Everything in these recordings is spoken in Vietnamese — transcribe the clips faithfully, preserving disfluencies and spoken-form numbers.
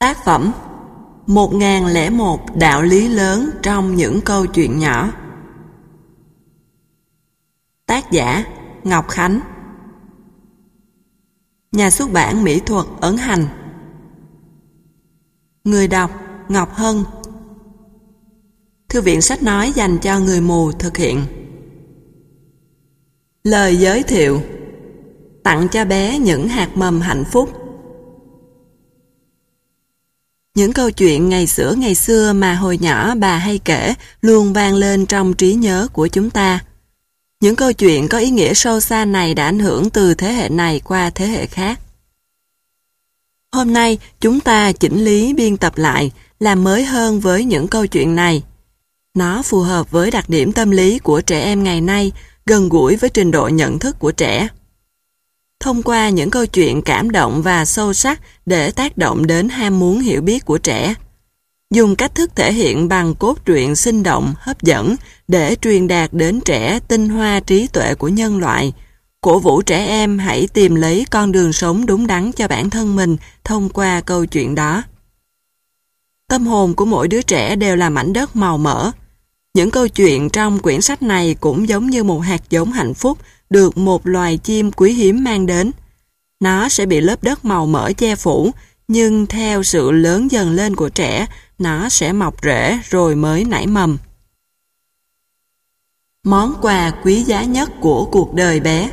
Tác phẩm một nghìn lẻ một đạo lý lớn trong những câu chuyện nhỏ. Tác giả Ngọc Khánh. Nhà xuất bản mỹ thuật Ấn Hành. Người đọc Ngọc Hân. Thư viện sách nói dành cho người mù thực hiện. Lời giới thiệu: tặng cho bé những hạt mầm hạnh phúc. Những câu chuyện ngày xưa ngày xưa mà hồi nhỏ bà hay kể luôn vang lên trong trí nhớ của chúng ta. Những câu chuyện có ý nghĩa sâu xa này đã ảnh hưởng từ thế hệ này qua thế hệ khác. Hôm nay chúng ta chỉnh lý biên tập lại, làm mới hơn với những câu chuyện này. Nó phù hợp với đặc điểm tâm lý của trẻ em ngày nay, gần gũi với trình độ nhận thức của trẻ. Thông qua những câu chuyện cảm động và sâu sắc để tác động đến ham muốn hiểu biết của trẻ. Dùng cách thức thể hiện bằng cốt truyện sinh động, hấp dẫn để truyền đạt đến trẻ tinh hoa trí tuệ của nhân loại, cổ vũ trẻ em hãy tìm lấy con đường sống đúng đắn cho bản thân mình thông qua câu chuyện đó. Tâm hồn của mỗi đứa trẻ đều là mảnh đất màu mỡ. Những câu chuyện trong quyển sách này cũng giống như một hạt giống hạnh phúc được một loài chim quý hiếm mang đến. Nó sẽ bị lớp đất màu mỡ che phủ, nhưng theo sự lớn dần lên của trẻ, nó sẽ mọc rễ rồi mới nảy mầm. Món quà quý giá nhất của cuộc đời bé.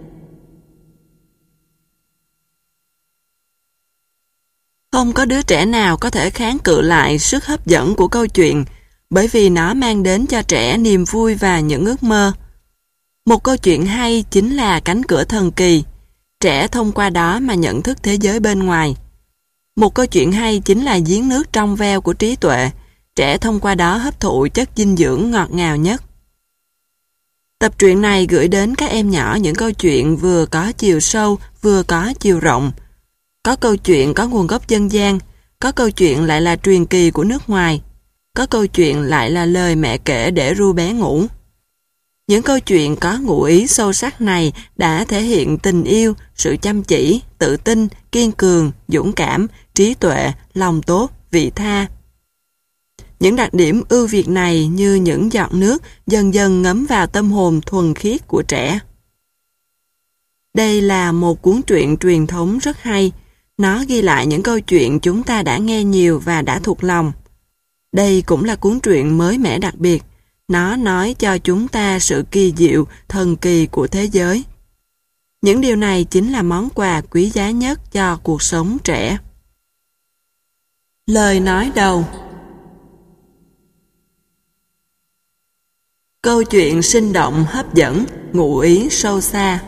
Không có đứa trẻ nào có thể kháng cự lại sức hấp dẫn của câu chuyện, bởi vì nó mang đến cho trẻ niềm vui và những ước mơ. Một câu chuyện hay chính là cánh cửa thần kỳ. Trẻ thông qua đó mà nhận thức thế giới bên ngoài. Một câu chuyện hay chính là giếng nước trong veo của trí tuệ. Trẻ thông qua đó hấp thụ chất dinh dưỡng ngọt ngào nhất. Tập truyện này gửi đến các em nhỏ những câu chuyện vừa có chiều sâu, vừa có chiều rộng. Có câu chuyện có nguồn gốc dân gian, có câu chuyện lại là truyền kỳ của nước ngoài, có câu chuyện lại là lời mẹ kể để ru bé ngủ. Những câu chuyện có ngụ ý sâu sắc này đã thể hiện tình yêu, sự chăm chỉ, tự tin, kiên cường, dũng cảm, trí tuệ, lòng tốt, vị tha. Những đặc điểm ưu việt này như những giọt nước dần dần ngấm vào tâm hồn thuần khiết của trẻ. Đây là một cuốn truyện truyền thống rất hay. Nó ghi lại những câu chuyện chúng ta đã nghe nhiều và đã thuộc lòng. Đây cũng là cuốn truyện mới mẻ đặc biệt. Nó nói cho chúng ta sự kỳ diệu, thần kỳ của thế giới. Những điều này chính là món quà quý giá nhất cho cuộc sống trẻ. Lời nói đầu. Câu chuyện sinh động, hấp dẫn, ngụ ý sâu xa.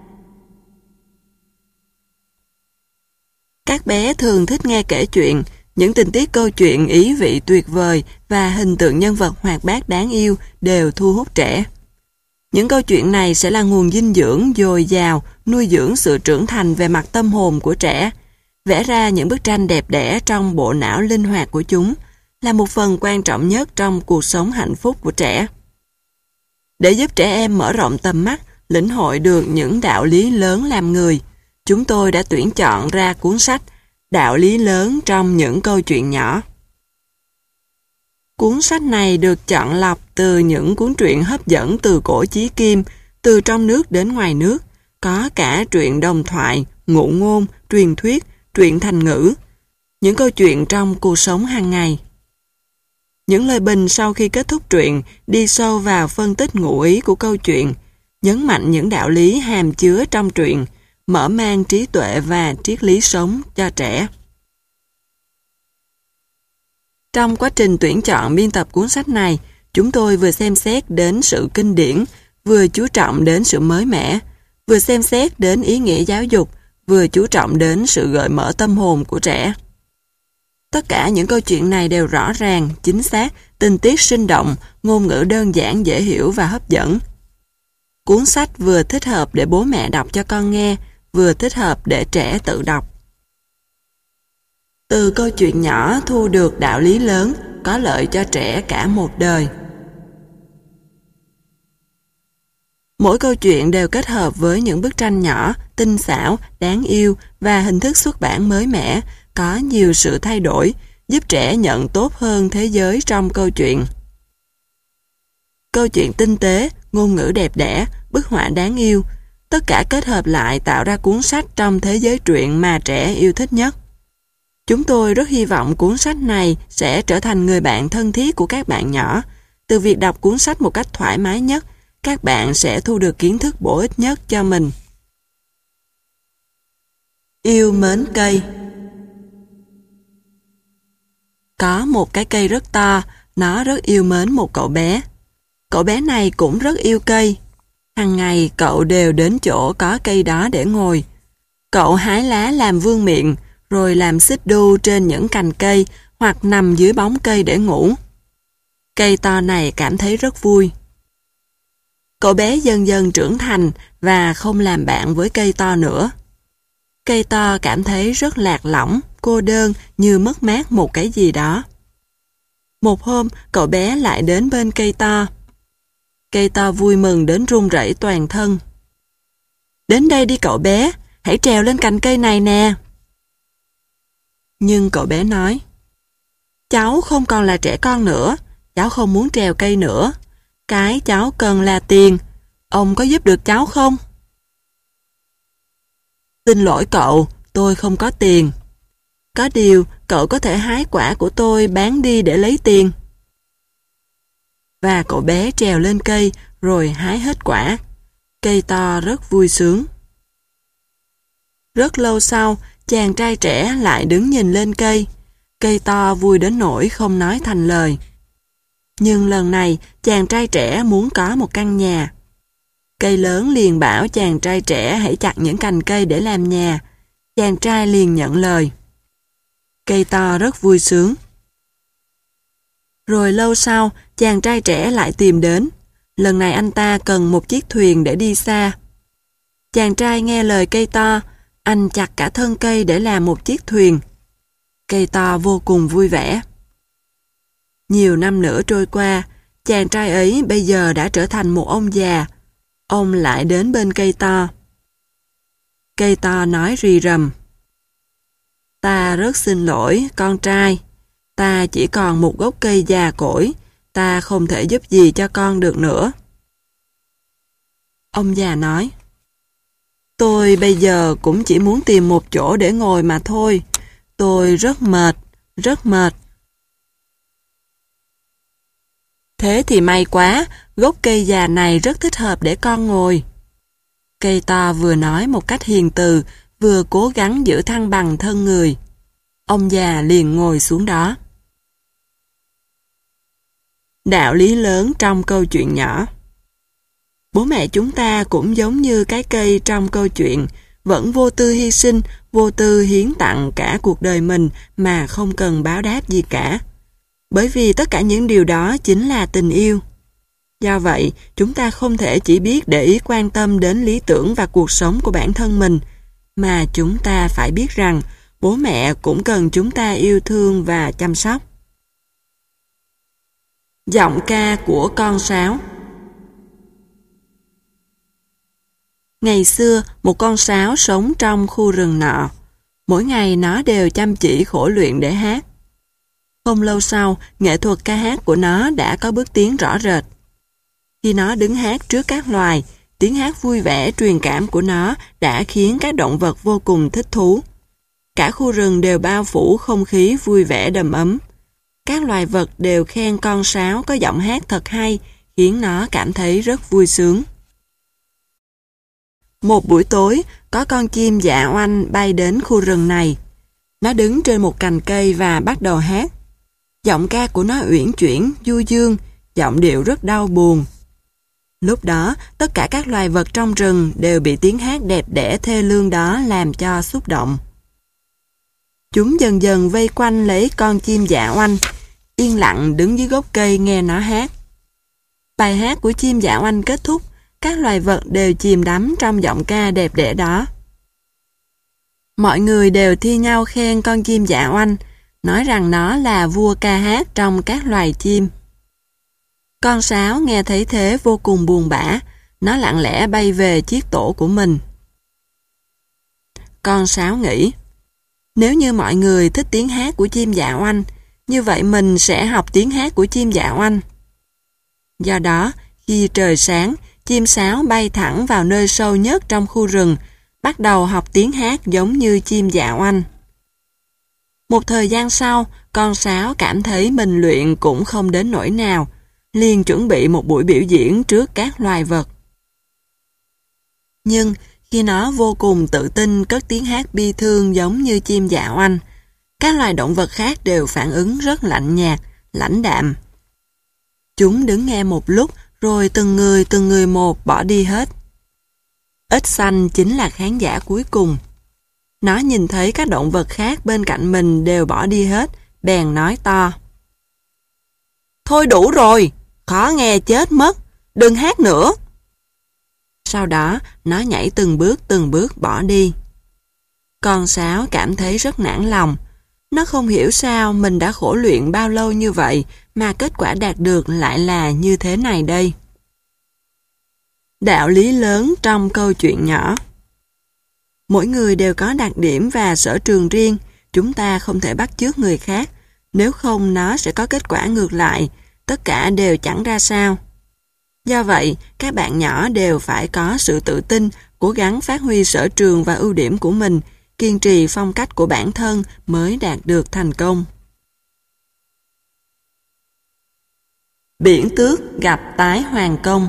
Các bé thường thích nghe kể chuyện. Những tình tiết câu chuyện ý vị tuyệt vời và hình tượng nhân vật hoạt bát đáng yêu đều thu hút trẻ. Những câu chuyện này sẽ là nguồn dinh dưỡng dồi dào, nuôi dưỡng sự trưởng thành về mặt tâm hồn của trẻ, vẽ ra những bức tranh đẹp đẽ trong bộ não linh hoạt của chúng, là một phần quan trọng nhất trong cuộc sống hạnh phúc của trẻ. Để giúp trẻ em mở rộng tầm mắt, lĩnh hội được những đạo lý lớn làm người, chúng tôi đã tuyển chọn ra cuốn sách Đạo lý lớn trong những câu chuyện nhỏ. Cuốn sách này được chọn lọc từ những cuốn truyện hấp dẫn từ cổ chí kim, từ trong nước đến ngoài nước, có cả truyện đồng thoại, ngụ ngôn, truyền thuyết, truyện thành ngữ, những câu chuyện trong cuộc sống hàng ngày. Những lời bình sau khi kết thúc truyện đi sâu vào phân tích ngụ ý của câu chuyện, nhấn mạnh những đạo lý hàm chứa trong truyện, mở mang trí tuệ và triết lý sống cho trẻ. Trong quá trình tuyển chọn biên tập cuốn sách này, chúng tôi vừa xem xét đến sự kinh điển, vừa chú trọng đến sự mới mẻ, vừa xem xét đến ý nghĩa giáo dục, vừa chú trọng đến sự gợi mở tâm hồn của trẻ. Tất cả những câu chuyện này đều rõ ràng, chính xác, tình tiết sinh động, ngôn ngữ đơn giản dễ hiểu và hấp dẫn. Cuốn sách vừa thích hợp để bố mẹ đọc cho con nghe, vừa thích hợp để trẻ tự đọc. Từ câu chuyện nhỏ thu được đạo lý lớn, có lợi cho trẻ cả một đời. Mỗi câu chuyện đều kết hợp với những bức tranh nhỏ, tinh xảo, đáng yêu và hình thức xuất bản mới mẻ, có nhiều sự thay đổi, giúp trẻ nhận tốt hơn thế giới trong câu chuyện. Câu chuyện tinh tế, ngôn ngữ đẹp đẽ, bức họa đáng yêu, tất cả kết hợp lại tạo ra cuốn sách trong thế giới truyện mà trẻ yêu thích nhất. Chúng tôi rất hy vọng cuốn sách này sẽ trở thành người bạn thân thiết của các bạn nhỏ. Từ việc đọc cuốn sách một cách thoải mái nhất, các bạn sẽ thu được kiến thức bổ ích nhất cho mình. Yêu mến cây. Có một cái cây rất to, nó rất yêu mến một cậu bé. Cậu bé này cũng rất yêu cây. Hằng ngày cậu đều đến chỗ có cây đó để ngồi. Cậu hái lá làm vương miện, rồi làm xích đu trên những cành cây hoặc nằm dưới bóng cây để ngủ. Cây to này cảm thấy rất vui. Cậu bé dần dần trưởng thành và không làm bạn với cây to nữa. Cây to cảm thấy rất lạc lõng, cô đơn như mất mát một cái gì đó. Một hôm, cậu bé lại đến bên cây to. Cây to vui mừng đến run rẩy toàn thân. Đến đây đi cậu bé, hãy trèo lên cành cây này nè. Nhưng cậu bé nói, cháu không còn là trẻ con nữa, cháu không muốn trèo cây nữa. Cái cháu cần là tiền, ông có giúp được cháu không? Xin lỗi cậu, tôi không có tiền. Có điều, cậu có thể hái quả của tôi bán đi để lấy tiền. Và cậu bé trèo lên cây rồi hái hết quả. Cây to rất vui sướng. Rất lâu sau, chàng trai trẻ lại đứng nhìn lên cây. Cây to vui đến nỗi không nói thành lời. Nhưng lần này, chàng trai trẻ muốn có một căn nhà. Cây lớn liền bảo chàng trai trẻ hãy chặt những cành cây để làm nhà. Chàng trai liền nhận lời. Cây to rất vui sướng. Rồi lâu sau, chàng trai trẻ lại tìm đến. Lần này anh ta cần một chiếc thuyền để đi xa. Chàng trai nghe lời cây to, anh chặt cả thân cây để làm một chiếc thuyền. Cây to vô cùng vui vẻ. Nhiều năm nữa trôi qua, chàng trai ấy bây giờ đã trở thành một ông già. Ông lại đến bên cây to. Cây to nói rì rầm. Ta rất xin lỗi, con trai. Ta chỉ còn một gốc cây già cỗi. Ta không thể giúp gì cho con được nữa. Ông già nói. Tôi bây giờ cũng chỉ muốn tìm một chỗ để ngồi mà thôi. Tôi rất mệt, rất mệt. Thế thì may quá, gốc cây già này rất thích hợp để con ngồi. Cây to vừa nói một cách hiền từ, vừa cố gắng giữ thăng bằng thân người. Ông già liền ngồi xuống đó. Đạo lý lớn trong câu chuyện nhỏ. Bố mẹ chúng ta cũng giống như cái cây trong câu chuyện, vẫn vô tư hy sinh, vô tư hiến tặng cả cuộc đời mình mà không cần báo đáp gì cả. Bởi vì tất cả những điều đó chính là tình yêu. Do vậy, chúng ta không thể chỉ biết để ý quan tâm đến lý tưởng và cuộc sống của bản thân mình, mà chúng ta phải biết rằng bố mẹ cũng cần chúng ta yêu thương và chăm sóc. Giọng ca của con sáo. Ngày xưa, một con sáo sống trong khu rừng nọ. Mỗi ngày nó đều chăm chỉ khổ luyện để hát. Không lâu sau, nghệ thuật ca hát của nó đã có bước tiến rõ rệt. Khi nó đứng hát trước các loài, tiếng hát vui vẻ truyền cảm của nó đã khiến các động vật vô cùng thích thú. Cả khu rừng đều bao phủ không khí vui vẻ đầm ấm. Các loài vật đều khen con sáo có giọng hát thật hay, khiến nó cảm thấy rất vui sướng. Một buổi tối, có con chim dạ oanh bay đến khu rừng này. Nó đứng trên một cành cây và bắt đầu hát. Giọng ca của nó uyển chuyển, du dương, giọng điệu rất đau buồn. Lúc đó, tất cả các loài vật trong rừng đều bị tiếng hát đẹp đẽ thê lương đó làm cho xúc động. Chúng dần dần vây quanh lấy con chim dạ oanh, yên lặng đứng dưới gốc cây nghe nó hát. Bài hát của chim dạ oanh kết thúc, các loài vật đều chìm đắm trong giọng ca đẹp đẽ đó. Mọi người đều thi nhau khen con chim dạ oanh, nói rằng nó là vua ca hát trong các loài chim. Con sáo nghe thấy thế vô cùng buồn bã, nó lặng lẽ bay về chiếc tổ của mình. Con sáo nghĩ, Nếu như mọi người thích tiếng hát của chim dạ oanh, như vậy mình sẽ học tiếng hát của chim dạ oanh. Do đó, khi trời sáng, chim sáo bay thẳng vào nơi sâu nhất trong khu rừng, bắt đầu học tiếng hát giống như chim dạ oanh. Một thời gian sau, con sáo cảm thấy mình luyện cũng không đến nỗi nào, liền chuẩn bị một buổi biểu diễn trước các loài vật. Nhưng khi nó vô cùng tự tin cất tiếng hát bi thương giống như chim dạ oanh, các loài động vật khác đều phản ứng rất lạnh nhạt, lãnh đạm. Chúng đứng nghe một lúc rồi từng người từng người một bỏ đi hết. Ếch xanh chính là khán giả cuối cùng. Nó nhìn thấy các động vật khác bên cạnh mình đều bỏ đi hết, bèn nói to. Thôi đủ rồi, khó nghe chết mất, đừng hát nữa. Sau đó, nó nhảy từng bước từng bước bỏ đi. Con sáo cảm thấy rất nản lòng. Nó không hiểu sao mình đã khổ luyện bao lâu như vậy mà kết quả đạt được lại là như thế này đây. Đạo lý lớn trong câu chuyện nhỏ. Mỗi người đều có đặc điểm và sở trường riêng, chúng ta không thể bắt chước người khác, nếu không nó sẽ có kết quả ngược lại, tất cả đều chẳng ra sao. Do vậy, các bạn nhỏ đều phải có sự tự tin, cố gắng phát huy sở trường và ưu điểm của mình, kiên trì phong cách của bản thân mới đạt được thành công. Biển tước gặp tái hoàng công.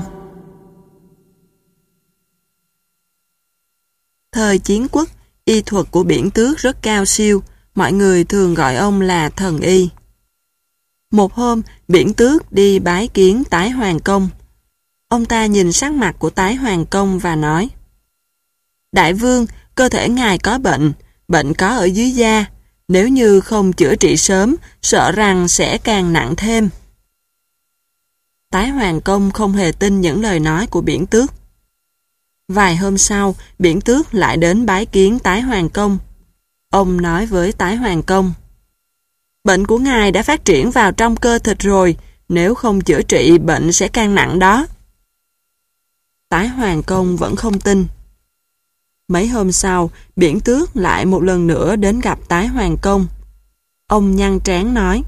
Thời chiến quốc, y thuật của biển tước rất cao siêu, mọi người thường gọi ông là thần y. Một hôm, biển tước đi bái kiến tái hoàng công. Ông ta nhìn sắc mặt của tái hoàng công và nói: Đại vương, cơ thể ngài có bệnh, bệnh có ở dưới da, nếu như không chữa trị sớm, sợ rằng sẽ càng nặng thêm. Tái hoàng công không hề tin những lời nói của biển tước. Vài hôm sau, biển tước lại đến bái kiến tái hoàng công. Ông nói với tái hoàng công: Bệnh của ngài đã phát triển vào trong cơ thịt rồi, nếu không chữa trị bệnh sẽ càng nặng đó. Tái hoàng công vẫn không tin. Mấy hôm sau, biển tước lại một lần nữa đến gặp tái hoàng công. Ông nhăn trán nói: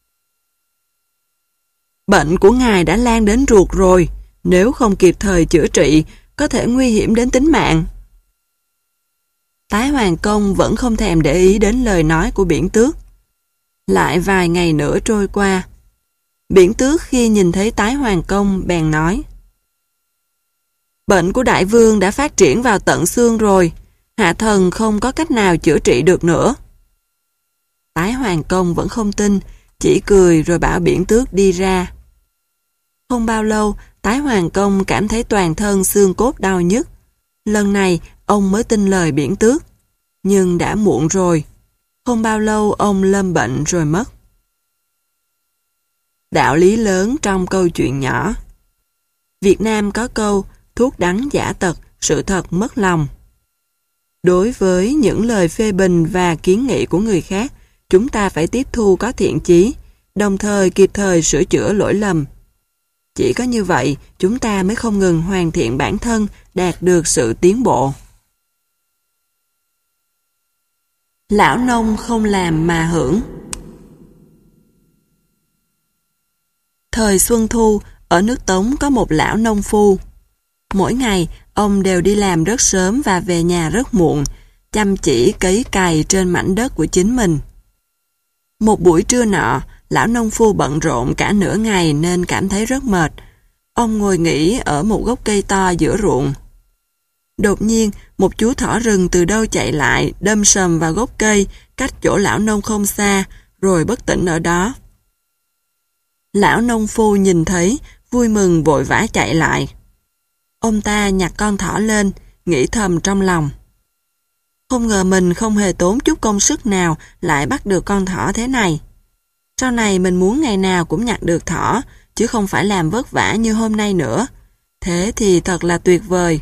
Bệnh của ngài đã lan đến ruột rồi, nếu không kịp thời chữa trị, có thể nguy hiểm đến tính mạng. Tái hoàng công vẫn không thèm để ý đến lời nói của biển tước. Lại vài ngày nữa trôi qua. Biển tước khi nhìn thấy tái hoàng công bèn nói: Bệnh của đại vương đã phát triển vào tận xương rồi, hạ thần không có cách nào chữa trị được nữa. Tái hoàng công vẫn không tin, chỉ cười rồi bảo biển tước đi ra. Không bao lâu, tái hoàng công cảm thấy toàn thân xương cốt đau nhức. Lần này, ông mới tin lời biển tước. Nhưng đã muộn rồi. Không bao lâu ông lâm bệnh rồi mất. Đạo lý lớn trong câu chuyện nhỏ. Việt Nam có câu thuốc đắng giả tật, sự thật mất lòng. Đối với những lời phê bình và kiến nghị của người khác, chúng ta phải tiếp thu có thiện chí, đồng thời kịp thời sửa chữa lỗi lầm. Chỉ có như vậy, chúng ta mới không ngừng hoàn thiện bản thân, đạt được sự tiến bộ. Lão nông không làm mà hưởng. Thời Xuân Thu, ở nước Tống có một lão nông phu. Mỗi ngày, ông đều đi làm rất sớm và về nhà rất muộn, chăm chỉ cấy cày trên mảnh đất của chính mình. Một buổi trưa nọ, lão nông phu bận rộn cả nửa ngày nên cảm thấy rất mệt. Ông ngồi nghỉ ở một gốc cây to giữa ruộng. Đột nhiên, một chú thỏ rừng từ đâu chạy lại, đâm sầm vào gốc cây, cách chỗ lão nông không xa, rồi bất tỉnh ở đó. Lão nông phu nhìn thấy, vui mừng vội vã chạy lại. Ông ta nhặt con thỏ lên, nghĩ thầm trong lòng: Không ngờ mình không hề tốn chút công sức nào lại bắt được con thỏ thế này. Sau này mình muốn ngày nào cũng nhặt được thỏ, chứ không phải làm vất vả như hôm nay nữa. Thế thì thật là tuyệt vời.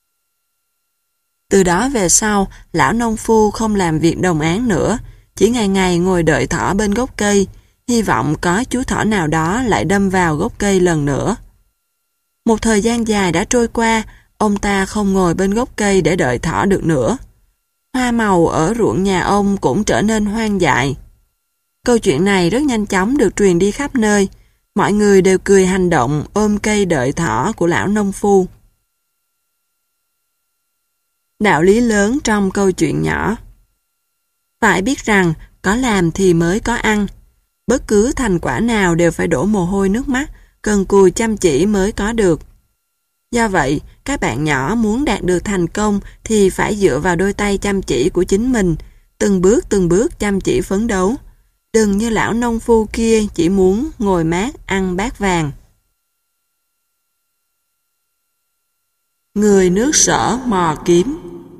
Từ đó về sau, lão nông phu không làm việc đồng áng nữa, chỉ ngày ngày ngồi đợi thỏ bên gốc cây, hy vọng có chú thỏ nào đó lại đâm vào gốc cây lần nữa. Một thời gian dài đã trôi qua, ông ta không ngồi bên gốc cây để đợi thỏ được nữa. Hoa màu ở ruộng nhà ông cũng trở nên hoang dại. Câu chuyện này rất nhanh chóng được truyền đi khắp nơi. Mọi người đều cười hành động ôm cây đợi thỏ của lão nông phu. Đạo lý lớn trong câu chuyện nhỏ. Phải biết rằng có làm thì mới có ăn. Bất cứ thành quả nào đều phải đổ mồ hôi nước mắt, cần cù chăm chỉ mới có được. Do vậy, các bạn nhỏ muốn đạt được thành công thì phải dựa vào đôi tay chăm chỉ của chính mình, từng bước từng bước chăm chỉ phấn đấu. Đừng như lão nông phu kia chỉ muốn ngồi mát ăn bát vàng. Người nước Sở mò kiếm.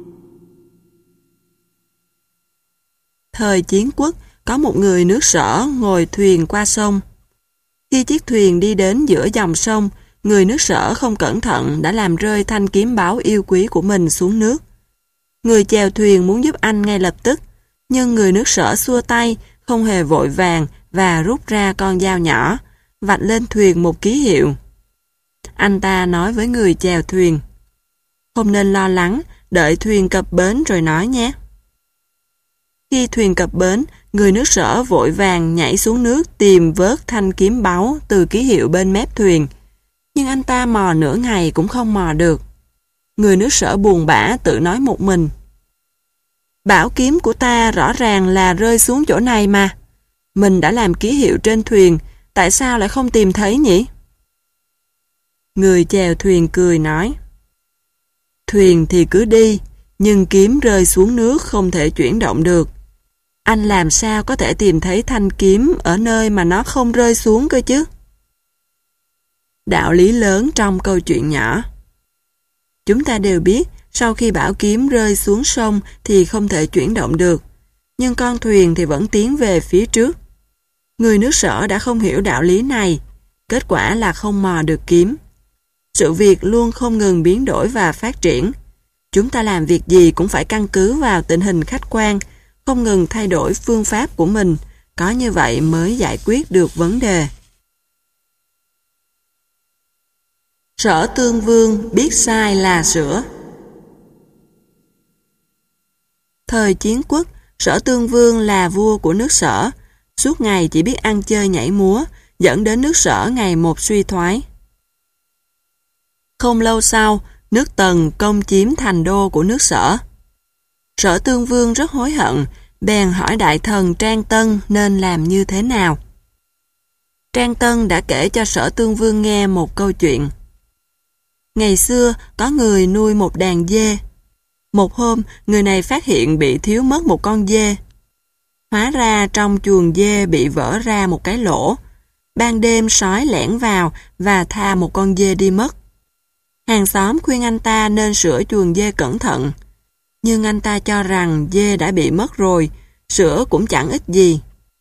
Thời Chiến Quốc, có một người nước Sở ngồi thuyền qua sông. Khi chiếc thuyền đi đến giữa dòng sông, người nước Sở không cẩn thận đã làm rơi thanh kiếm báu yêu quý của mình xuống nước. Người chèo thuyền muốn giúp anh ngay lập tức, nhưng người nước Sở xua tay, không hề vội vàng và rút ra con dao nhỏ, vạch lên thuyền một ký hiệu. Anh ta nói với người chèo thuyền: "Không nên lo lắng, đợi thuyền cập bến rồi nói nhé." Khi thuyền cập bến, người nước Sở vội vàng nhảy xuống nước tìm vớt thanh kiếm báu từ ký hiệu bên mép thuyền. Nhưng anh ta mò nửa ngày cũng không mò được. Người nước Sở buồn bã tự nói một mình: "Bảo kiếm của ta rõ ràng là rơi xuống chỗ này mà. Mình đã làm ký hiệu trên thuyền, tại sao lại không tìm thấy nhỉ?" Người chèo thuyền cười nói: "Thuyền thì cứ đi, nhưng kiếm rơi xuống nước không thể chuyển động được. Anh làm sao có thể tìm thấy thanh kiếm ở nơi mà nó không rơi xuống cơ chứ?" Đạo lý lớn trong câu chuyện nhỏ. Chúng ta đều biết sau khi bảo kiếm rơi xuống sông thì không thể chuyển động được, nhưng con thuyền thì vẫn tiến về phía trước. Người nước Sở đã không hiểu đạo lý này, kết quả là không mò được kiếm. Sự việc luôn không ngừng biến đổi và phát triển. Chúng ta làm việc gì cũng phải căn cứ vào tình hình khách quan, không ngừng thay đổi phương pháp của mình, có như vậy mới giải quyết được vấn đề. Sở Tương Vương biết sai là sửa. Thời Chiến Quốc, Sở Tương Vương là vua của nước Sở, suốt ngày chỉ biết ăn chơi nhảy múa, dẫn đến nước Sở ngày một suy thoái. Không lâu sau, nước Tần công chiếm thành đô của nước Sở. Sở Tương Vương rất hối hận, bèn hỏi đại thần Trang Tân nên làm như thế nào. Trang Tân đã kể cho Sở Tương Vương nghe một câu chuyện. Ngày xưa, có người nuôi một đàn dê. Một hôm, người này phát hiện bị thiếu mất một con dê. Hóa ra trong chuồng dê bị vỡ ra một cái lỗ. Ban đêm sói lẻn vào và tha một con dê đi mất. Hàng xóm khuyên anh ta nên sửa chuồng dê cẩn thận. Nhưng anh ta cho rằng dê đã bị mất rồi, sửa cũng chẳng ích gì.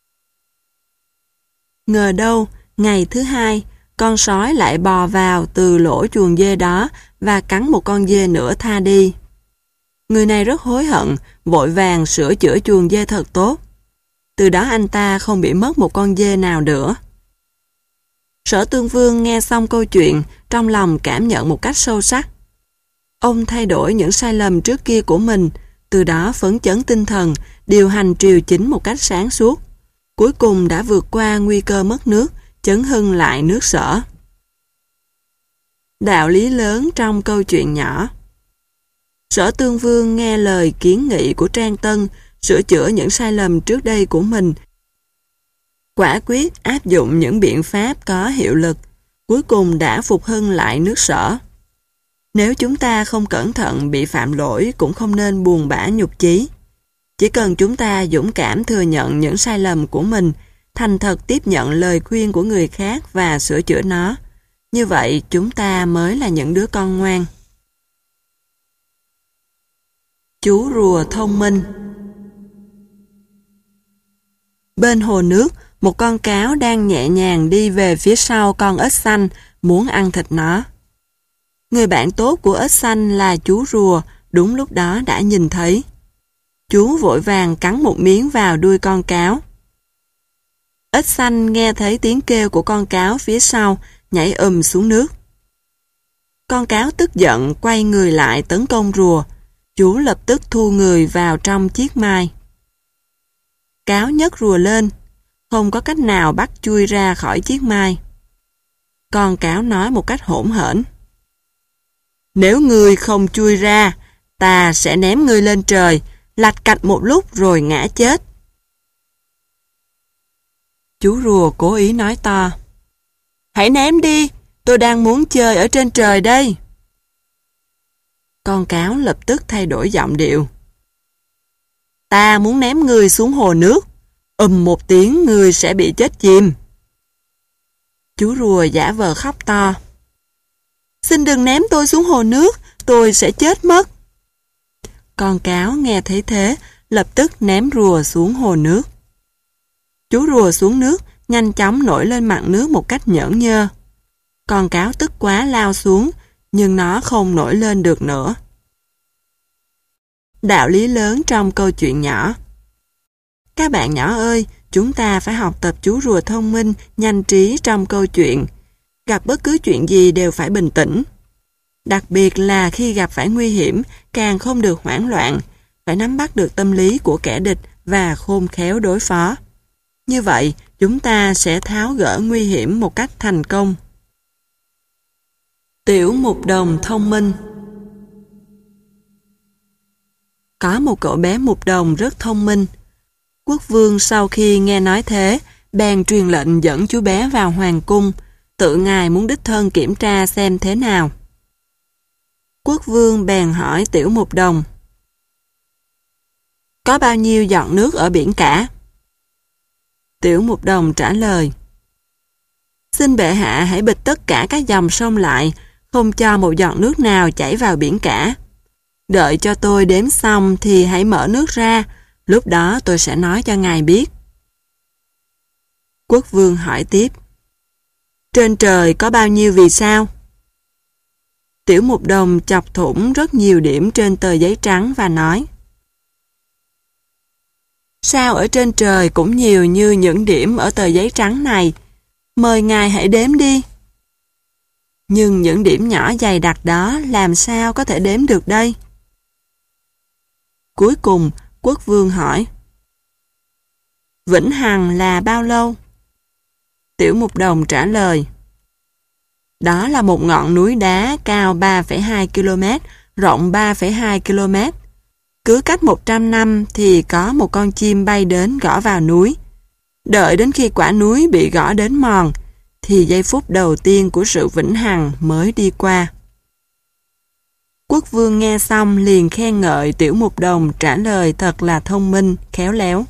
Ngờ đâu, ngày thứ hai, con sói lại bò vào từ lỗ chuồng dê đó và cắn một con dê nữa tha đi. Người này rất hối hận, vội vàng sửa chữa chuồng dê thật tốt. Từ đó anh ta không bị mất một con dê nào nữa. Sở Tương Vương nghe xong câu chuyện, trong lòng cảm nhận một cách sâu sắc. Ông thay đổi những sai lầm trước kia của mình, từ đó phấn chấn tinh thần, điều hành triều chính một cách sáng suốt. Cuối cùng đã vượt qua nguy cơ mất nước, chấn hưng lại nước Sở. Đạo lý lớn trong câu chuyện nhỏ. Sở Tương Vương nghe lời kiến nghị của Trang Tân, sửa chữa những sai lầm trước đây của mình, quả quyết áp dụng những biện pháp có hiệu lực, cuối cùng đã phục hưng lại nước Sở. Nếu chúng ta không cẩn thận bị phạm lỗi cũng không nên buồn bã nhục chí. Chỉ cần chúng ta dũng cảm thừa nhận những sai lầm của mình, thành thật tiếp nhận lời khuyên của người khác và sửa chữa nó, như vậy chúng ta mới là những đứa con ngoan. Chú rùa thông minh. Bên hồ nước, một con cáo đang nhẹ nhàng đi về phía sau con ếch xanh, muốn ăn thịt nó. Người bạn tốt của ếch xanh là chú rùa, đúng lúc đó đã nhìn thấy. Chú vội vàng cắn một miếng vào đuôi con cáo. Ếch xanh nghe thấy tiếng kêu của con cáo phía sau, nhảy ùm xuống nước. Con cáo tức giận quay người lại tấn công rùa, Chú lập tức thu người vào trong chiếc mai. Cáo nhấc rùa lên, không có cách nào bắt chui ra khỏi chiếc mai. Con cáo nói một cách hỗn hển. Nếu ngươi không chui ra, ta sẽ ném ngươi lên trời, lạch cạch một lúc rồi ngã chết. Chú rùa cố ý nói to. Hãy ném đi, tôi đang muốn chơi ở trên trời đây. Con cáo lập tức thay đổi giọng điệu. Ta muốn ném ngươi xuống hồ nước, ầm một tiếng ngươi sẽ bị chết chìm. Chú rùa giả vờ khóc to. Xin đừng ném tôi xuống hồ nước, tôi sẽ chết mất. Con cáo nghe thấy thế, lập tức ném rùa xuống hồ nước. Chú rùa xuống nước, nhanh chóng nổi lên mặt nước một cách nhởn nhơ. Con cáo tức quá lao xuống, nhưng nó không nổi lên được nữa. Đạo lý lớn trong câu chuyện nhỏ. Các bạn nhỏ ơi, chúng ta phải học tập chú rùa thông minh, nhanh trí trong câu chuyện. Gặp bất cứ chuyện gì đều phải bình tĩnh. Đặc biệt là khi gặp phải nguy hiểm, càng không được hoảng loạn, phải nắm bắt được tâm lý của kẻ địch và khôn khéo đối phó. Như vậy, chúng ta sẽ tháo gỡ nguy hiểm một cách thành công. Tiểu mục đồng thông minh. Có một cậu bé mục đồng rất thông minh. Quốc vương sau khi nghe nói thế, bèn truyền lệnh dẫn chú bé vào hoàng cung, tự ngài muốn đích thân kiểm tra xem thế nào. Quốc vương bèn hỏi tiểu mục đồng. Có bao nhiêu giọt nước ở biển cả? Tiểu mục đồng trả lời. Xin bệ hạ hãy bịt tất cả các dòng sông lại, không cho một giọt nước nào chảy vào biển cả. Đợi cho tôi đếm xong thì hãy mở nước ra, lúc đó tôi sẽ nói cho ngài biết. Quốc vương hỏi tiếp. Trên trời có bao nhiêu vì sao? Tiểu mục đồng chọc thủng rất nhiều điểm trên tờ giấy trắng và nói. Sao ở trên trời cũng nhiều như những điểm ở tờ giấy trắng này? Mời ngài hãy đếm đi. Nhưng những điểm nhỏ dày đặc đó làm sao có thể đếm được đây? Cuối cùng, quốc vương hỏi. Vĩnh hằng là bao lâu? Tiểu mục đồng trả lời. Đó là một ngọn núi đá cao ba phẩy hai ki lô mét, rộng ba phẩy hai ki lô mét. Cứ cách một trăm năm thì có một con chim bay đến gõ vào núi. Đợi đến khi quả núi bị gõ đến mòn, thì giây phút đầu tiên của sự vĩnh hằng mới đi qua. Quốc vương nghe xong liền khen ngợi tiểu mục đồng trả lời thật là thông minh, khéo léo.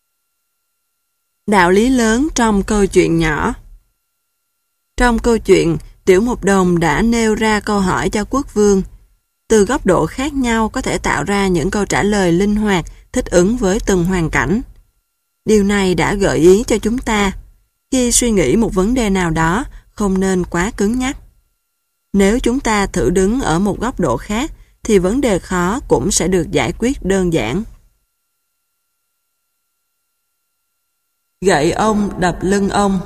Đạo lý lớn trong câu chuyện nhỏ. Trong câu chuyện, tiểu mục đồng đã nêu ra câu hỏi cho quốc vương. Từ góc độ khác nhau có thể tạo ra những câu trả lời linh hoạt, thích ứng với từng hoàn cảnh. Điều này đã gợi ý cho chúng ta, khi suy nghĩ một vấn đề nào đó, không nên quá cứng nhắc. Nếu chúng ta thử đứng ở một góc độ khác, thì vấn đề khó cũng sẽ được giải quyết đơn giản. Gậy ông đập lưng ông.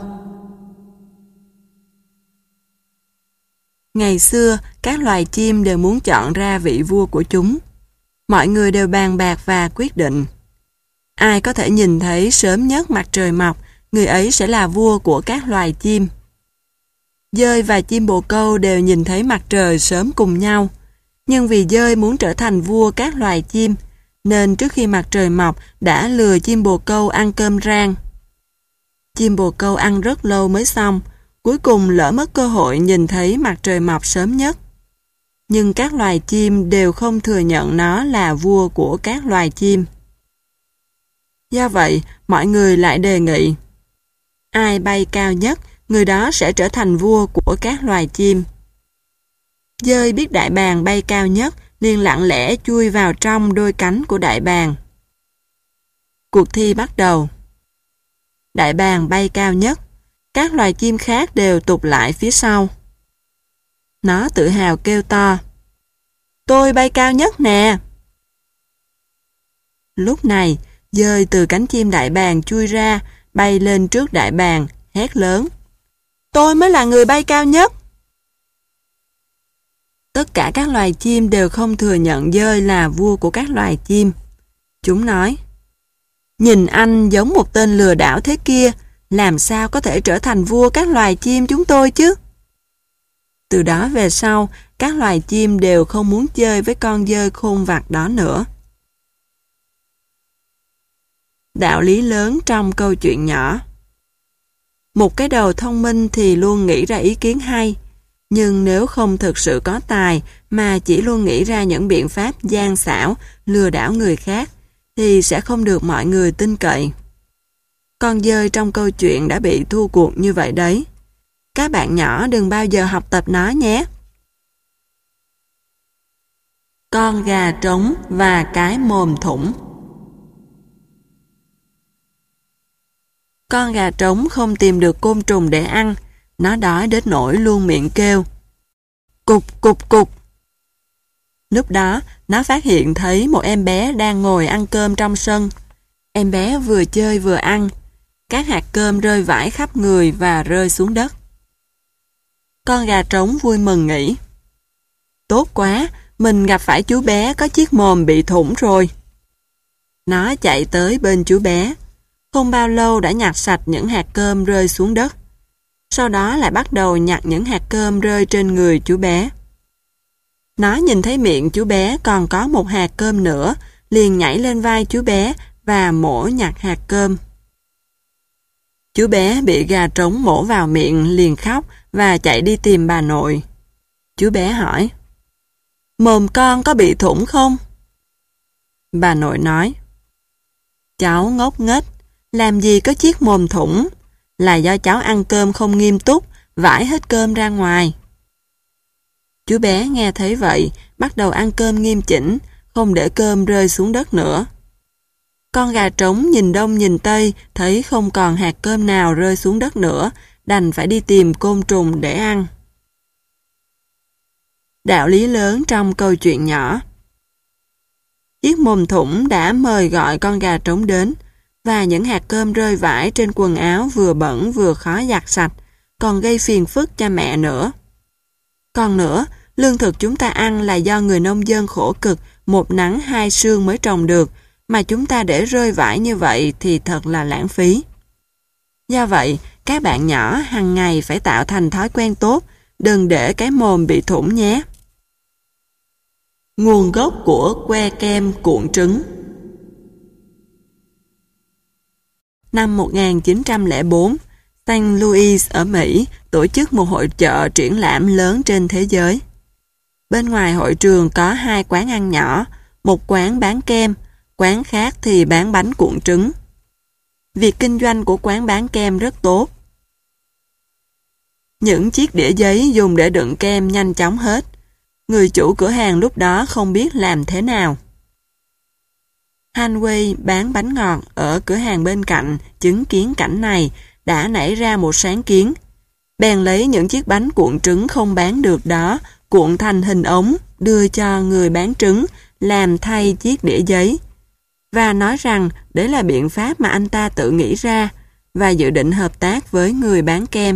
Ngày xưa, các loài chim đều muốn chọn ra vị vua của chúng. Mọi người đều bàn bạc và quyết định. Ai có thể nhìn thấy sớm nhất mặt trời mọc, người ấy sẽ là vua của các loài chim. Dơi và chim bồ câu đều nhìn thấy mặt trời sớm cùng nhau. Nhưng vì dơi muốn trở thành vua các loài chim, nên trước khi mặt trời mọc đã lừa chim bồ câu ăn cơm rang. Chim bồ câu ăn rất lâu mới xong, cuối cùng lỡ mất cơ hội nhìn thấy mặt trời mọc sớm nhất. Nhưng các loài chim đều không thừa nhận nó là vua của các loài chim. Do vậy, mọi người lại đề nghị, ai bay cao nhất, người đó sẽ trở thành vua của các loài chim. Dơi biết đại bàng bay cao nhất, liền lặng lẽ chui vào trong đôi cánh của đại bàng. Cuộc thi bắt đầu. Đại bàng bay cao nhất, các loài chim khác đều tụt lại phía sau. Nó tự hào kêu to, tôi bay cao nhất nè. Lúc này, dơi từ cánh chim đại bàng chui ra, bay lên trước đại bàng, hét lớn, tôi mới là người bay cao nhất. Tất cả các loài chim đều không thừa nhận dơi là vua của các loài chim. Chúng nói, nhìn anh giống một tên lừa đảo thế kia, làm sao có thể trở thành vua các loài chim chúng tôi chứ? Từ đó về sau, các loài chim đều không muốn chơi với con dơi khôn vặt đó nữa. Đạo lý lớn trong câu chuyện nhỏ. Một cái đầu thông minh thì luôn nghĩ ra ý kiến hay, nhưng nếu không thực sự có tài mà chỉ luôn nghĩ ra những biện pháp gian xảo, lừa đảo người khác, thì sẽ không được mọi người tin cậy. Con dơi trong câu chuyện đã bị thua cuộc như vậy đấy. Các bạn nhỏ đừng bao giờ học tập nó nhé. Con gà trống và cái mồm thủng. Con gà trống không tìm được côn trùng để ăn, nó đói đến nỗi luôn miệng kêu cục cục cục. Lúc đó, nó phát hiện thấy một em bé đang ngồi ăn cơm trong sân. Em bé vừa chơi vừa ăn. Các hạt cơm rơi vãi khắp người và rơi xuống đất. Con gà trống vui mừng nghĩ, tốt quá, mình gặp phải chú bé có chiếc mồm bị thủng rồi. Nó chạy tới bên chú bé. Không bao lâu đã nhặt sạch những hạt cơm rơi xuống đất. Sau đó lại bắt đầu nhặt những hạt cơm rơi trên người chú bé. Nó nhìn thấy miệng chú bé còn có một hạt cơm nữa, liền nhảy lên vai chú bé và mổ nhặt hạt cơm. Chú bé bị gà trống mổ vào miệng liền khóc và chạy đi tìm bà nội. Chú bé hỏi, mồm con có bị thủng không? Bà nội nói, cháu ngốc nghếch, làm gì có chiếc mồm thủng, là do cháu ăn cơm không nghiêm túc, vãi hết cơm ra ngoài. Chú bé nghe thấy vậy, bắt đầu ăn cơm nghiêm chỉnh, không để cơm rơi xuống đất nữa. Con gà trống nhìn đông nhìn tây, thấy không còn hạt cơm nào rơi xuống đất nữa, đành phải đi tìm côn trùng để ăn. Đạo lý lớn trong câu chuyện nhỏ. Chiếc mồm thủng đã mời gọi con gà trống đến, và những hạt cơm rơi vãi trên quần áo vừa bẩn vừa khó giặt sạch, còn gây phiền phức cho mẹ nữa. Còn nữa, lương thực chúng ta ăn là do người nông dân khổ cực, một nắng hai sương mới trồng được, mà chúng ta để rơi vãi như vậy thì thật là lãng phí. Do vậy, các bạn nhỏ hàng ngày phải tạo thành thói quen tốt, đừng để cái mồm bị thủng nhé. Nguồn gốc của que kem cuộn trứng. Năm một nghìn chín trăm lẻ bốn, Saint Louis ở Mỹ tổ chức một hội chợ triển lãm lớn trên thế giới. Bên ngoài hội trường có hai quán ăn nhỏ, một quán bán kem, quán khác thì bán bánh cuộn trứng. Việc kinh doanh của quán bán kem rất tốt. Những chiếc đĩa giấy dùng để đựng kem nhanh chóng hết. Người chủ cửa hàng lúc đó không biết làm thế nào. Hanway bán bánh ngọt ở cửa hàng bên cạnh chứng kiến cảnh này đã nảy ra một sáng kiến. Bèn lấy những chiếc bánh cuộn trứng không bán được đó, cuộn thành hình ống, đưa cho người bán trứng, làm thay chiếc đĩa giấy. Và nói rằng đấy là biện pháp mà anh ta tự nghĩ ra, và dự định hợp tác với người bán kem.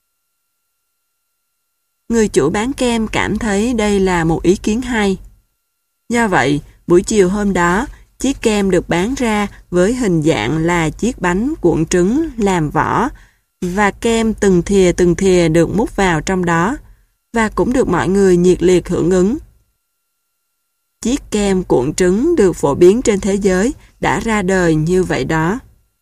Người chủ bán kem cảm thấy đây là một ý kiến hay. Do vậy, buổi chiều hôm đó, chiếc kem được bán ra với hình dạng là chiếc bánh cuộn trứng làm vỏ, và kem từng thìa từng thìa được múc vào trong đó, và cũng được mọi người nhiệt liệt hưởng ứng. Chiếc kem cuộn trứng được phổ biến trên thế giới đã ra đời như vậy đó.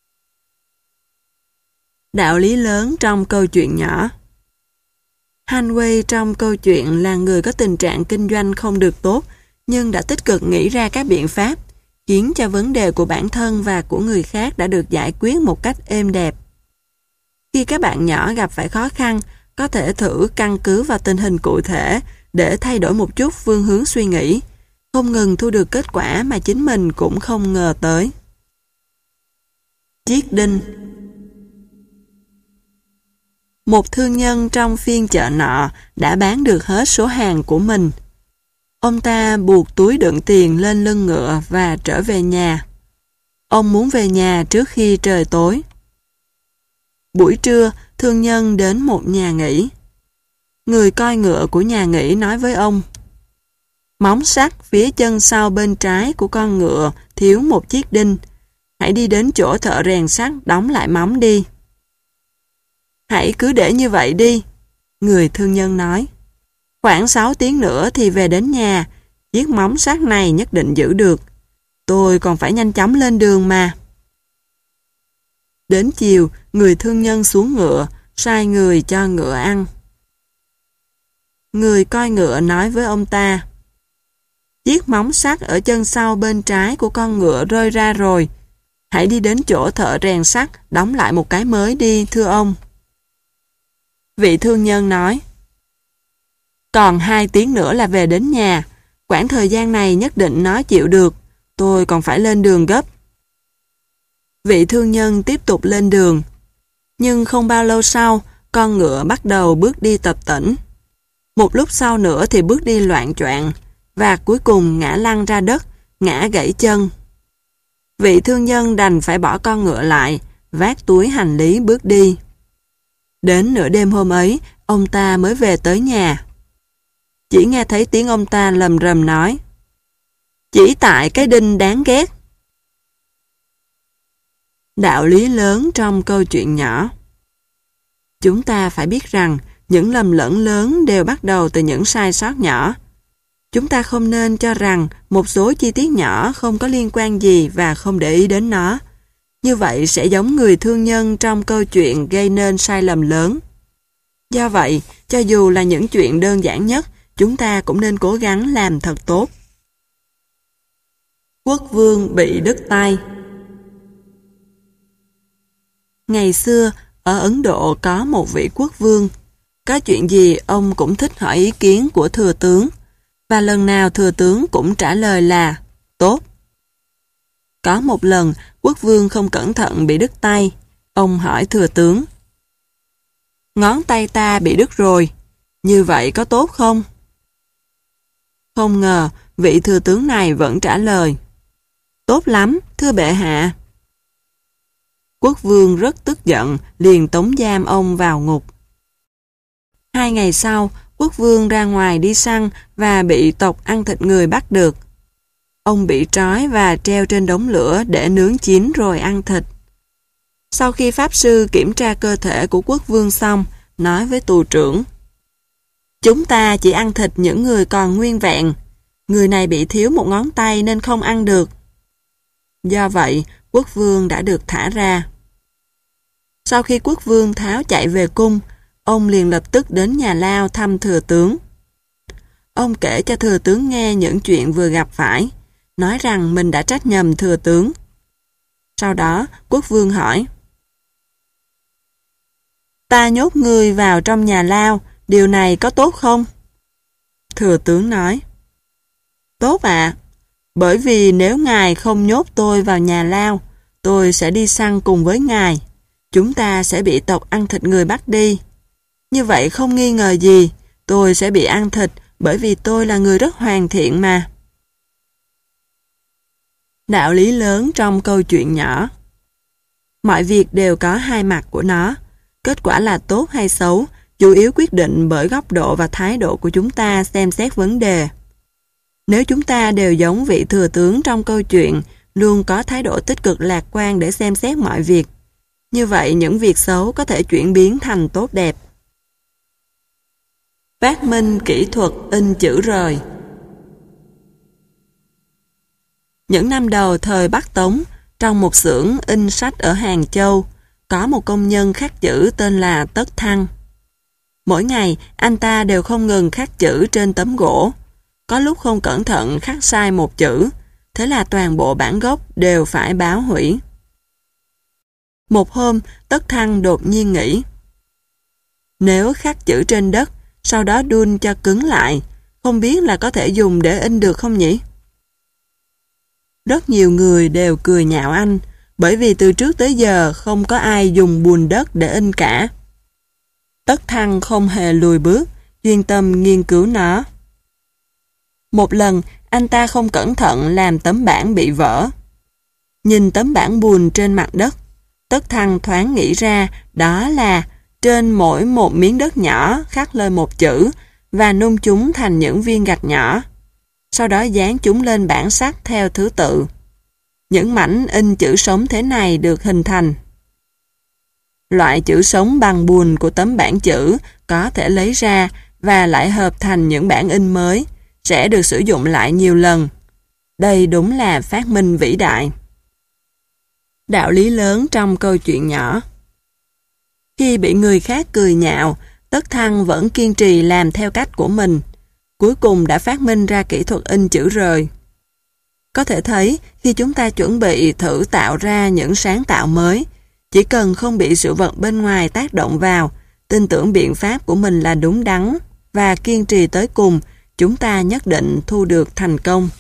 Đạo lý lớn trong câu chuyện nhỏ. Hanway trong câu chuyện là người có tình trạng kinh doanh không được tốt, nhưng đã tích cực nghĩ ra các biện pháp, khiến cho vấn đề của bản thân và của người khác đã được giải quyết một cách êm đẹp. Khi các bạn nhỏ gặp phải khó khăn, có thể thử căn cứ vào tình hình cụ thể để thay đổi một chút phương hướng suy nghĩ, không ngừng thu được kết quả mà chính mình cũng không ngờ tới. Chiếc đinh. Một thương nhân trong phiên chợ nọ đã bán được hết số hàng của mình. Ông ta buộc túi đựng tiền lên lưng ngựa và trở về nhà. Ông muốn về nhà trước khi trời tối. Buổi trưa, thương nhân đến một nhà nghỉ. Người coi ngựa của nhà nghỉ nói với ông, Móng sắt phía chân sau bên trái của con ngựa thiếu một chiếc đinh. Hãy đi đến chỗ thợ rèn sắt đóng lại móng đi. Hãy cứ để như vậy đi, người thương nhân nói. Khoảng sáu tiếng nữa thì về đến nhà, chiếc móng sắt này nhất định giữ được. Tôi còn phải nhanh chóng lên đường mà. Đến chiều, người thương nhân xuống ngựa, sai người cho ngựa ăn. Người coi ngựa nói với ông ta, chiếc móng sắt ở chân sau bên trái của con ngựa rơi ra rồi. Hãy đi đến chỗ thợ rèn sắt, đóng lại một cái mới đi, thưa ông. Vị thương nhân nói, còn hai tiếng nữa là về đến nhà. Quãng thời gian này nhất định nó chịu được. Tôi còn phải lên đường gấp. Vị thương nhân tiếp tục lên đường. Nhưng không bao lâu sau, con ngựa bắt đầu bước đi tập tễnh. Một lúc sau nữa thì bước đi loạng choạng, và cuối cùng ngã lăn ra đất, ngã gãy chân. Vị thương nhân đành phải bỏ con ngựa lại, vác túi hành lý bước đi. Đến nửa đêm hôm ấy, ông ta mới về tới nhà. Chỉ nghe thấy tiếng ông ta lầm rầm nói, chỉ tại cái đinh đáng ghét. Đạo lý lớn trong câu chuyện nhỏ. Chúng ta phải biết rằng những lầm lẫn lớn đều bắt đầu từ những sai sót nhỏ. Chúng ta không nên cho rằng một số chi tiết nhỏ không có liên quan gì và không để ý đến nó. Như vậy sẽ giống người thương nhân trong câu chuyện gây nên sai lầm lớn. Do vậy, cho dù là những chuyện đơn giản nhất, chúng ta cũng nên cố gắng làm thật tốt. Quốc vương bị đứt tay. Ngày xưa, ở Ấn Độ có một vị quốc vương. Có chuyện gì ông cũng thích hỏi ý kiến của thừa tướng, và lần nào thừa tướng cũng trả lời là tốt. Có một lần, quốc vương không cẩn thận bị đứt tay. Ông hỏi thừa tướng, ngón tay ta bị đứt rồi, như vậy có tốt không? Không ngờ, vị thừa tướng này vẫn trả lời, tốt lắm, thưa bệ hạ. Quốc vương rất tức giận, liền tống giam ông vào ngục. Hai ngày sau, quốc vương ra ngoài đi săn và bị tộc ăn thịt người bắt được. Ông bị trói và treo trên đống lửa để nướng chín rồi ăn thịt. Sau khi pháp sư kiểm tra cơ thể của quốc vương xong, nói với tù trưởng, chúng ta chỉ ăn thịt những người còn nguyên vẹn. Người này bị thiếu một ngón tay nên không ăn được. Do vậy, quốc vương đã được thả ra. Sau khi quốc vương tháo chạy về cung, ông liền lập tức đến nhà lao thăm thừa tướng. Ông kể cho thừa tướng nghe những chuyện vừa gặp phải, nói rằng mình đã trách nhầm thừa tướng. Sau đó, quốc vương hỏi, ta nhốt ngươi vào trong nhà lao, điều này có tốt không? Thừa tướng nói, tốt ạ, bởi vì nếu ngài không nhốt tôi vào nhà lao, tôi sẽ đi săn cùng với ngài. Chúng ta sẽ bị tộc ăn thịt người bắt đi. Như vậy không nghi ngờ gì, tôi sẽ bị ăn thịt bởi vì tôi là người rất hoàn thiện mà. Đạo lý lớn trong câu chuyện nhỏ. Mọi việc đều có hai mặt của nó. Kết quả là tốt hay xấu, chủ yếu quyết định bởi góc độ và thái độ của chúng ta xem xét vấn đề. Nếu chúng ta đều giống vị thừa tướng trong câu chuyện, luôn có thái độ tích cực lạc quan để xem xét mọi việc, như vậy những việc xấu có thể chuyển biến thành tốt đẹp. Phát minh kỹ thuật in chữ rời. Những năm đầu thời Bắc Tống, trong một xưởng in sách ở Hàng Châu, có một công nhân khắc chữ tên là Tất Thăng. Mỗi ngày, anh ta đều không ngừng khắc chữ trên tấm gỗ. Có lúc không cẩn thận khắc sai một chữ, thế là toàn bộ bản gốc đều phải báo hủy. Một hôm, Tất Thăng đột nhiên nghĩ, nếu khắc chữ trên đất, sau đó đun cho cứng lại, không biết là có thể dùng để in được không nhỉ? Rất nhiều người đều cười nhạo anh, bởi vì từ trước tới giờ không có ai dùng bùn đất để in cả. Tất Thăng không hề lùi bước, chuyên tâm nghiên cứu nó. Một lần, anh ta không cẩn thận làm tấm bảng bị vỡ. Nhìn tấm bảng bùn trên mặt đất, Tất Thăng thoáng nghĩ ra đó là trên mỗi một miếng đất nhỏ khắc lên một chữ và nung chúng thành những viên gạch nhỏ. sau đó dán chúng lên bảng sắt theo thứ tự. Những mảnh in chữ sống thế này được hình thành. Loại chữ sống bằng bùn của tấm bảng chữ có thể lấy ra và lại hợp thành những bản in mới, sẽ được sử dụng lại nhiều lần. Đây đúng là phát minh vĩ đại. Đạo lý lớn trong câu chuyện nhỏ. Khi bị người khác cười nhạo, Tất Thăng vẫn kiên trì làm theo cách của mình. Cuối cùng đã phát minh ra kỹ thuật in chữ rời. Có thể thấy, khi chúng ta chuẩn bị thử tạo ra những sáng tạo mới, chỉ cần không bị sự vật bên ngoài tác động vào, tin tưởng biện pháp của mình là đúng đắn và kiên trì tới cùng, chúng ta nhất định thu được thành công.